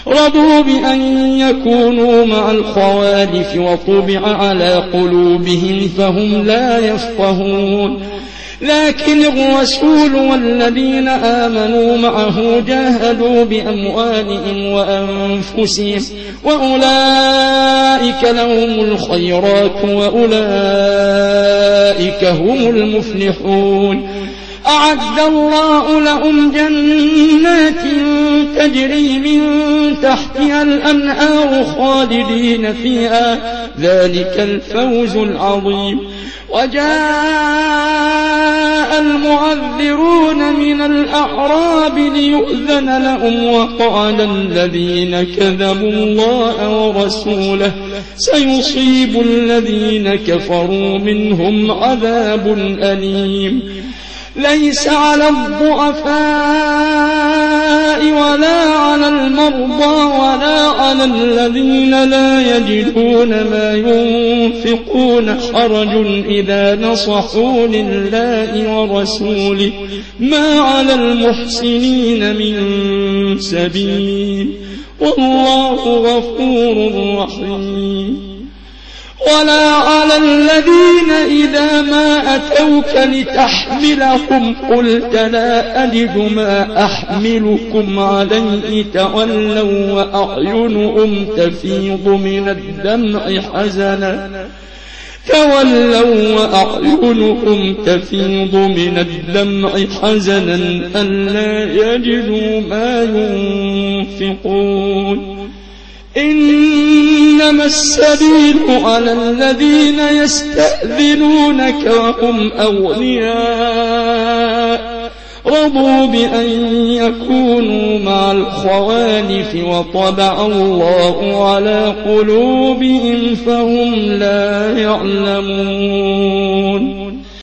رضوا بأن يكونوا مع الخوالف وطبع على قلوبهم فهم لا يفقهون لكن الرسول والذين آمنوا معه جاهدوا بأموالهم وأنفسهم وأولئك لهم الخيرات وأولئك هم المفلحون أعد الله لهم جنات تجري من تحتها الأنهار خالدين فيها ذلك الفوز العظيم وجاء المعذرون من الأعراب ليؤذن لهم وقال الذين كذبوا الله ورسوله سيصيب الذين كفروا منهم عذاب أليم ليس على الضعفاء ولا على المرضى ولا على الذين لا يجدون ما ينفقون حرج إذا نصحوا لله ورسوله ما على المحسنين من سبيل والله غفور رحيم ولا على الذين إذا ما أتوك لتحملهم قلت لا أجد ما أحملكم عليه تولوا وأعينهم تفيض من الدمع حزنا ألا يجدوا ما ينفقون إنما السبيل على الذين يستأذنونك وهم أغنياء رضوا بأن يكونوا مع الخوالف وطبع الله على قلوبهم فهم لا يعلمون